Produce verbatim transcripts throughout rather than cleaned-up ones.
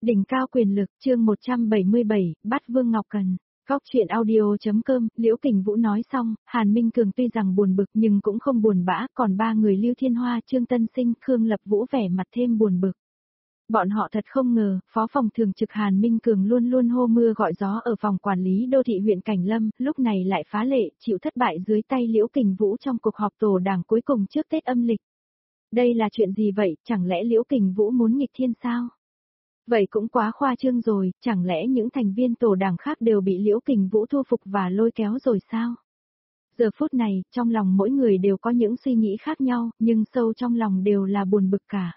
Đỉnh cao quyền lực, chương một trăm bảy mươi bảy, bắt Vương Ngọc Cần. Góc chuyện audio.com, Liễu Kình Vũ nói xong, Hàn Minh Cường tuy rằng buồn bực nhưng cũng không buồn bã, còn ba người Lưu Thiên Hoa, Trương Tân Sinh, Khương Lập Vũ vẻ mặt thêm buồn bực. Bọn họ thật không ngờ, Phó phòng thường trực Hàn Minh Cường luôn luôn hô mưa gọi gió ở phòng quản lý đô thị huyện Cảnh Lâm, lúc này lại phá lệ, chịu thất bại dưới tay Liễu Kình Vũ trong cuộc họp tổ đảng cuối cùng trước Tết âm lịch. Đây là chuyện gì vậy, chẳng lẽ Liễu Kình Vũ muốn nghịch thiên sao? Vậy cũng quá khoa trương rồi, chẳng lẽ những thành viên tổ đảng khác đều bị Liễu Kình Vũ thu phục và lôi kéo rồi sao? Giờ phút này, trong lòng mỗi người đều có những suy nghĩ khác nhau, nhưng sâu trong lòng đều là buồn bực cả.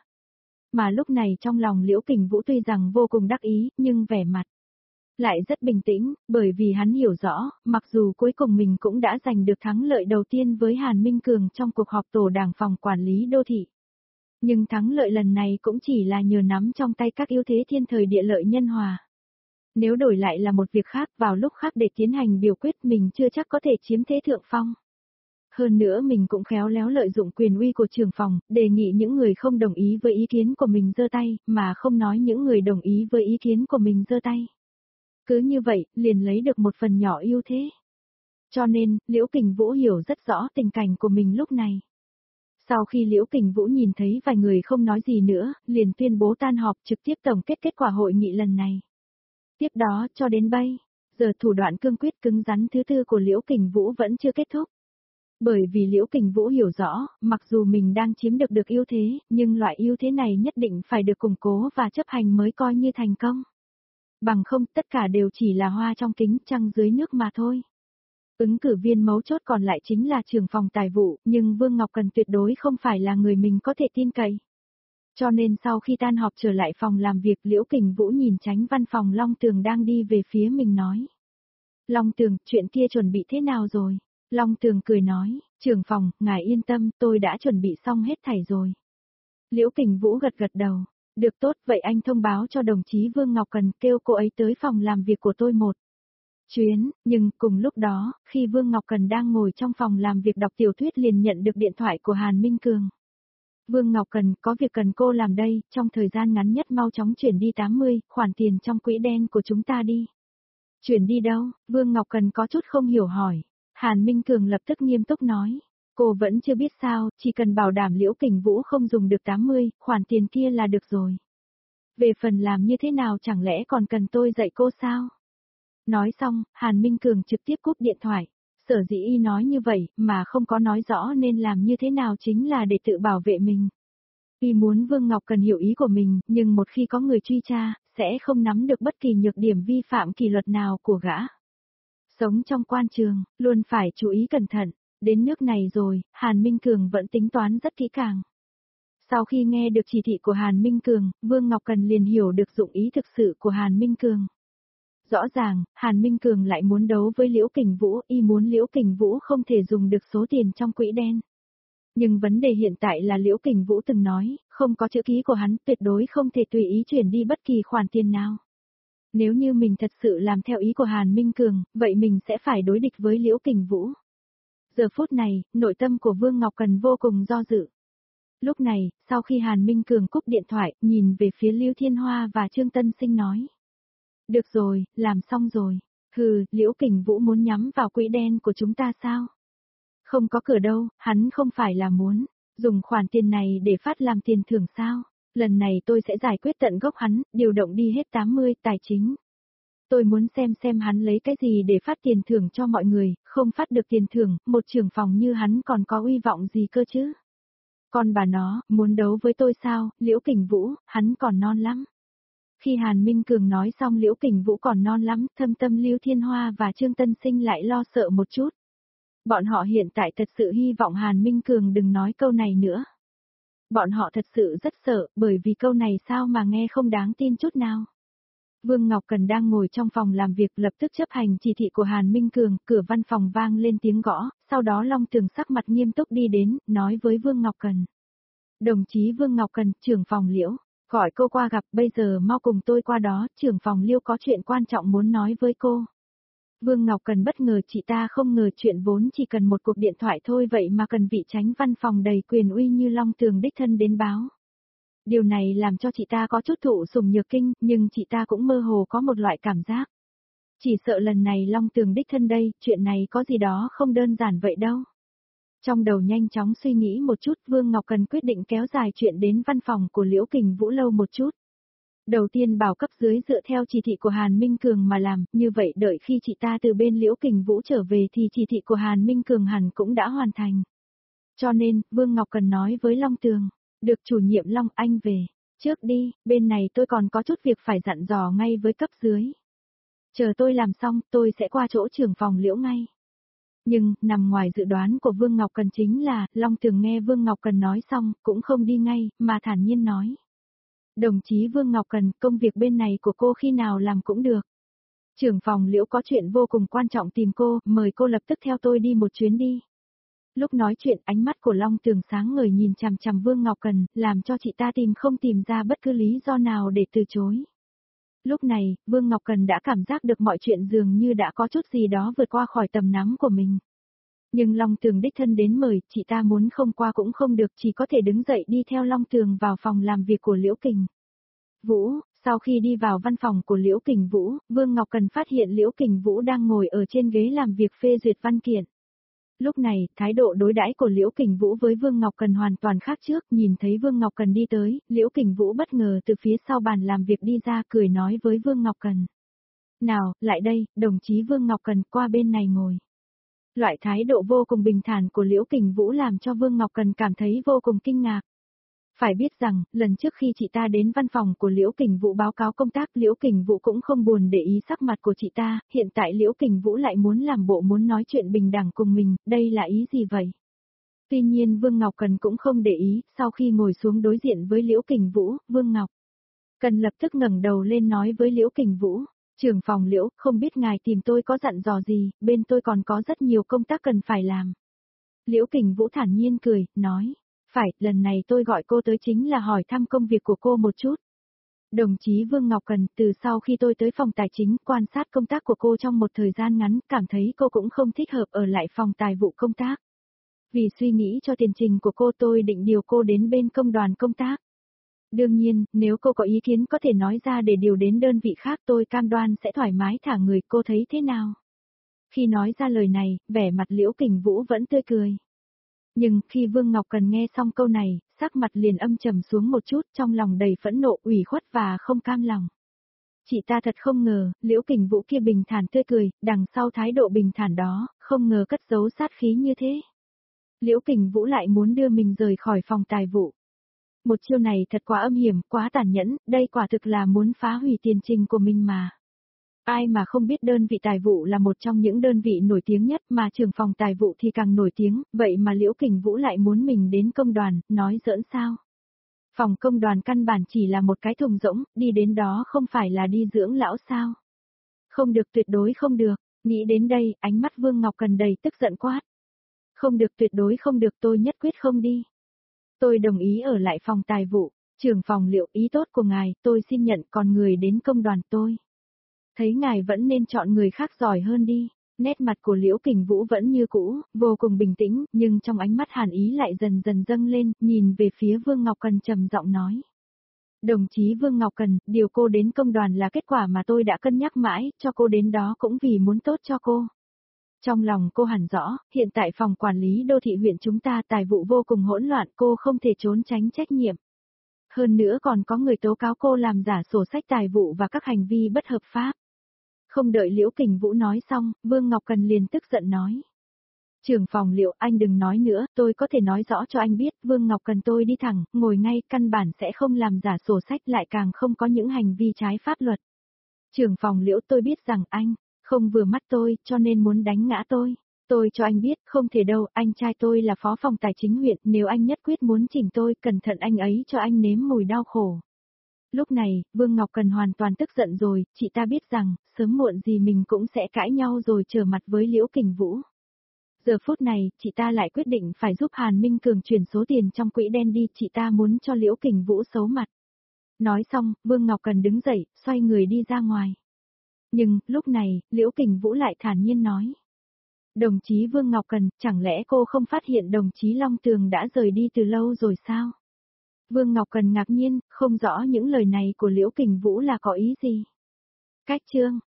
Mà lúc này trong lòng Liễu Kình Vũ tuy rằng vô cùng đắc ý, nhưng vẻ mặt lại rất bình tĩnh, bởi vì hắn hiểu rõ, mặc dù cuối cùng mình cũng đã giành được thắng lợi đầu tiên với Hàn Minh Cường trong cuộc họp tổ đảng phòng quản lý đô thị. Nhưng thắng lợi lần này cũng chỉ là nhờ nắm trong tay các ưu thế thiên thời địa lợi nhân hòa. Nếu đổi lại là một việc khác, vào lúc khác để tiến hành biểu quyết mình chưa chắc có thể chiếm thế thượng phong. Hơn nữa mình cũng khéo léo lợi dụng quyền uy của trưởng phòng, đề nghị những người không đồng ý với ý kiến của mình giơ tay, mà không nói những người đồng ý với ý kiến của mình giơ tay. Cứ như vậy, liền lấy được một phần nhỏ ưu thế. Cho nên, Liễu Kình Vũ hiểu rất rõ tình cảnh của mình lúc này. Sau khi Liễu Kình Vũ nhìn thấy vài người không nói gì nữa, liền tuyên bố tan họp trực tiếp tổng kết kết quả hội nghị lần này. Tiếp đó, cho đến bây giờ thủ đoạn cương quyết cứng rắn thứ tư của Liễu Kình Vũ vẫn chưa kết thúc. Bởi vì Liễu Kình Vũ hiểu rõ, mặc dù mình đang chiếm được được ưu thế, nhưng loại ưu thế này nhất định phải được củng cố và chấp hành mới coi như thành công. Bằng không, tất cả đều chỉ là hoa trong kính trăng dưới nước mà thôi. Ứng cử viên mấu chốt còn lại chính là trưởng phòng tài vụ, nhưng Vương Ngọc Cần tuyệt đối không phải là người mình có thể tin cậy. Cho nên sau khi tan họp trở lại phòng làm việc, Liễu Kình Vũ nhìn Chánh văn phòng Long Tường đang đi về phía mình nói. Long Tường, chuyện kia chuẩn bị thế nào rồi? Long Tường cười nói, trưởng phòng, ngài yên tâm, tôi đã chuẩn bị xong hết thảy rồi. Liễu Kình Vũ gật gật đầu, được tốt, vậy anh thông báo cho đồng chí Vương Ngọc Cần kêu cô ấy tới phòng làm việc của tôi một chuyến, nhưng cùng lúc đó, khi Vương Ngọc Cần đang ngồi trong phòng làm việc đọc tiểu thuyết liền nhận được điện thoại của Hàn Minh Cường. Vương Ngọc Cần, có việc cần cô làm đây, trong thời gian ngắn nhất mau chóng chuyển đi tám mươi, khoản tiền trong quỹ đen của chúng ta đi. Chuyển đi đâu? Vương Ngọc Cần có chút không hiểu hỏi. Hàn Minh Cường lập tức nghiêm túc nói. Cô vẫn chưa biết sao, chỉ cần bảo đảm Liễu Kình Vũ không dùng được tám mươi, khoản tiền kia là được rồi. Về phần làm như thế nào chẳng lẽ còn cần tôi dạy cô sao? Nói xong, Hàn Minh Cường trực tiếp cúp điện thoại. Sở dĩ y nói như vậy, mà không có nói rõ nên làm như thế nào chính là để tự bảo vệ mình. Y muốn Vương Ngọc Cần hiểu ý của mình, nhưng một khi có người truy tra, sẽ không nắm được bất kỳ nhược điểm vi phạm kỷ luật nào của gã. Sống trong quan trường, luôn phải chú ý cẩn thận. Đến nước này rồi, Hàn Minh Cường vẫn tính toán rất kỹ càng. Sau khi nghe được chỉ thị của Hàn Minh Cường, Vương Ngọc Cần liền hiểu được dụng ý thực sự của Hàn Minh Cường. Rõ ràng, Hàn Minh Cường lại muốn đấu với Liễu Kình Vũ, y muốn Liễu Kình Vũ không thể dùng được số tiền trong quỹ đen. Nhưng vấn đề hiện tại là Liễu Kình Vũ từng nói, không có chữ ký của hắn tuyệt đối không thể tùy ý chuyển đi bất kỳ khoản tiền nào. Nếu như mình thật sự làm theo ý của Hàn Minh Cường, vậy mình sẽ phải đối địch với Liễu Kình Vũ. Giờ phút này, nội tâm của Vương Ngọc Cần vô cùng do dự. Lúc này, sau khi Hàn Minh Cường cúp điện thoại, nhìn về phía Lưu Thiên Hoa và Trương Tân Sinh nói. Được rồi, làm xong rồi. Hừ, Liễu Kình Vũ muốn nhắm vào quỹ đen của chúng ta sao? Không có cửa đâu, hắn không phải là muốn dùng khoản tiền này để phát làm tiền thưởng sao? Lần này tôi sẽ giải quyết tận gốc hắn, điều động đi hết tám mươi tài chính. Tôi muốn xem xem hắn lấy cái gì để phát tiền thưởng cho mọi người, không phát được tiền thưởng, một trưởng phòng như hắn còn có uy vọng gì cơ chứ? Còn bà nó, muốn đấu với tôi sao, Liễu Kình Vũ, hắn còn non lắm. Khi Hàn Minh Cường nói xong Liễu Kình Vũ còn non lắm, thâm tâm Lưu Thiên Hoa và Trương Tân Sinh lại lo sợ một chút. Bọn họ hiện tại thật sự hy vọng Hàn Minh Cường đừng nói câu này nữa. Bọn họ thật sự rất sợ, bởi vì câu này sao mà nghe không đáng tin chút nào. Vương Ngọc Cần đang ngồi trong phòng làm việc lập tức chấp hành chỉ thị của Hàn Minh Cường, cửa văn phòng vang lên tiếng gõ, sau đó Long Tường sắc mặt nghiêm túc đi đến, nói với Vương Ngọc Cần. Đồng chí Vương Ngọc Cần, trưởng phòng Liễu, gọi cô qua gặp, bây giờ mau cùng tôi qua đó, trưởng phòng Liễu có chuyện quan trọng muốn nói với cô. Vương Ngọc Cần bất ngờ, chị ta không ngờ chuyện vốn chỉ cần một cuộc điện thoại thôi vậy mà cần vị Chánh văn phòng đầy quyền uy như Long Tường đích thân đến báo. Điều này làm cho chị ta có chút thụ sủng nhược kinh, nhưng chị ta cũng mơ hồ có một loại cảm giác. Chỉ sợ lần này Long Tường đích thân đây, chuyện này có gì đó không đơn giản vậy đâu. Trong đầu nhanh chóng suy nghĩ một chút, Vương Ngọc Cần quyết định kéo dài chuyện đến văn phòng của Liễu Kình Vũ lâu một chút. Đầu tiên bảo cấp dưới dựa theo chỉ thị của Hàn Minh Cường mà làm, như vậy đợi khi chị ta từ bên Liễu Kình Vũ trở về thì chỉ thị của Hàn Minh Cường hẳn cũng đã hoàn thành. Cho nên, Vương Ngọc Cần nói với Long Tường, được chủ nhiệm Long anh về, trước đi, bên này tôi còn có chút việc phải dặn dò ngay với cấp dưới. Chờ tôi làm xong, tôi sẽ qua chỗ trưởng phòng Liễu ngay. Nhưng, nằm ngoài dự đoán của Vương Ngọc Cần chính là, Long Tường nghe Vương Ngọc Cần nói xong, cũng không đi ngay, mà thản nhiên nói. Đồng chí Vương Ngọc Cần, công việc bên này của cô khi nào làm cũng được. Trưởng phòng Liễu có chuyện vô cùng quan trọng tìm cô, mời cô lập tức theo tôi đi một chuyến đi. Lúc nói chuyện ánh mắt của Long Tường sáng ngời nhìn chằm chằm Vương Ngọc Cần, làm cho chị ta tìm không tìm ra bất cứ lý do nào để từ chối. Lúc này, Vương Ngọc Cần đã cảm giác được mọi chuyện dường như đã có chút gì đó vượt qua khỏi tầm nắm của mình. Nhưng Long Tường đích thân đến mời, chị ta muốn không qua cũng không được, chỉ có thể đứng dậy đi theo Long Tường vào phòng làm việc của Liễu Kình Vũ. Sau khi đi vào văn phòng của Liễu Kình Vũ, Vương Ngọc Cần phát hiện Liễu Kình Vũ đang ngồi ở trên ghế làm việc phê duyệt văn kiện. Lúc này, thái độ đối đãi của Liễu Kình Vũ với Vương Ngọc Cần hoàn toàn khác trước, nhìn thấy Vương Ngọc Cần đi tới, Liễu Kình Vũ bất ngờ từ phía sau bàn làm việc đi ra cười nói với Vương Ngọc Cần. Nào, lại đây, đồng chí Vương Ngọc Cần qua bên này ngồi. Loại thái độ vô cùng bình thản của Liễu Kình Vũ làm cho Vương Ngọc Cần cảm thấy vô cùng kinh ngạc. Phải biết rằng, lần trước khi chị ta đến văn phòng của Liễu Kình Vũ báo cáo công tác, Liễu Kình Vũ cũng không buồn để ý sắc mặt của chị ta, hiện tại Liễu Kình Vũ lại muốn làm bộ muốn nói chuyện bình đẳng cùng mình, đây là ý gì vậy? Tuy nhiên Vương Ngọc Cần cũng không để ý, sau khi ngồi xuống đối diện với Liễu Kình Vũ, Vương Ngọc Cần lập tức ngẩng đầu lên nói với Liễu Kình Vũ, trưởng phòng Liễu, không biết ngài tìm tôi có dặn dò gì, bên tôi còn có rất nhiều công tác cần phải làm. Liễu Kình Vũ thản nhiên cười, nói. Phải, lần này tôi gọi cô tới chính là hỏi thăm công việc của cô một chút. Đồng chí Vương Ngọc Cần, từ sau khi tôi tới phòng tài chính quan sát công tác của cô trong một thời gian ngắn, cảm thấy cô cũng không thích hợp ở lại phòng tài vụ công tác. Vì suy nghĩ cho tiền trình của cô tôi định điều cô đến bên công đoàn công tác. Đương nhiên, nếu cô có ý kiến có thể nói ra để điều đến đơn vị khác tôi cam đoan sẽ thoải mái thả người, cô thấy thế nào? Khi nói ra lời này, vẻ mặt Liễu Kình Vũ vẫn tươi cười. Nhưng, khi Vương Ngọc Cần nghe xong câu này, sắc mặt liền âm trầm xuống một chút, trong lòng đầy phẫn nộ, ủy khuất và không cam lòng. Chị ta thật không ngờ, Liễu Kình Vũ kia bình thản tươi cười, đằng sau thái độ bình thản đó, không ngờ cất giấu sát khí như thế. Liễu Kình Vũ lại muốn đưa mình rời khỏi phòng tài vụ. Một chiêu này thật quá âm hiểm, quá tàn nhẫn, đây quả thực là muốn phá hủy tiền trình của mình mà. Ai mà không biết đơn vị tài vụ là một trong những đơn vị nổi tiếng nhất mà trưởng phòng tài vụ thì càng nổi tiếng, vậy mà Liễu Kình Vũ lại muốn mình đến công đoàn, nói giỡn sao? Phòng công đoàn căn bản chỉ là một cái thùng rỗng, đi đến đó không phải là đi dưỡng lão sao? Không được, tuyệt đối không được, nghĩ đến đây, ánh mắt Vương Ngọc Cần đầy tức giận quát. Không được, tuyệt đối không được, tôi nhất quyết không đi. Tôi đồng ý ở lại phòng tài vụ, trưởng phòng Liễu, ý tốt của ngài, tôi xin nhận, còn người đến công đoàn tôi. Thấy ngài vẫn nên chọn người khác giỏi hơn đi. Nét mặt của Liễu Kình Vũ vẫn như cũ, vô cùng bình tĩnh, nhưng trong ánh mắt hàn ý lại dần dần dâng lên, nhìn về phía Vương Ngọc Cần trầm giọng nói. Đồng chí Vương Ngọc Cần, điều cô đến công đoàn là kết quả mà tôi đã cân nhắc mãi, cho cô đến đó cũng vì muốn tốt cho cô. Trong lòng cô hẳn rõ, hiện tại phòng quản lý đô thị huyện chúng ta tài vụ vô cùng hỗn loạn, cô không thể trốn tránh trách nhiệm. Hơn nữa còn có người tố cáo cô làm giả sổ sách tài vụ và các hành vi bất hợp pháp. Không đợi Liễu Kình Vũ nói xong, Vương Ngọc Cần liền tức giận nói. Trưởng phòng Liễu, anh đừng nói nữa, tôi có thể nói rõ cho anh biết, Vương Ngọc Cần tôi đi thẳng, ngồi ngay, căn bản sẽ không làm giả sổ sách lại càng không có những hành vi trái pháp luật. Trưởng phòng Liễu, tôi biết rằng anh không vừa mắt tôi, cho nên muốn đánh ngã tôi. Tôi cho anh biết, không thể đâu, anh trai tôi là phó phòng tài chính huyện, nếu anh nhất quyết muốn chỉnh tôi, cẩn thận anh ấy cho anh nếm mùi đau khổ. Lúc này, Vương Ngọc Cần hoàn toàn tức giận rồi, chị ta biết rằng, sớm muộn gì mình cũng sẽ cãi nhau rồi trở mặt với Liễu Kình Vũ. Giờ phút này, chị ta lại quyết định phải giúp Hàn Minh Cường chuyển số tiền trong quỹ đen đi, chị ta muốn cho Liễu Kình Vũ xấu mặt. Nói xong, Vương Ngọc Cần đứng dậy, xoay người đi ra ngoài. Nhưng, lúc này, Liễu Kình Vũ lại thản nhiên nói. Đồng chí Vương Ngọc Cần, chẳng lẽ cô không phát hiện đồng chí Long Tường đã rời đi từ lâu rồi sao? Vương Ngọc Cần ngạc nhiên, không rõ những lời này của Liễu Kình Vũ là có ý gì. Cách chương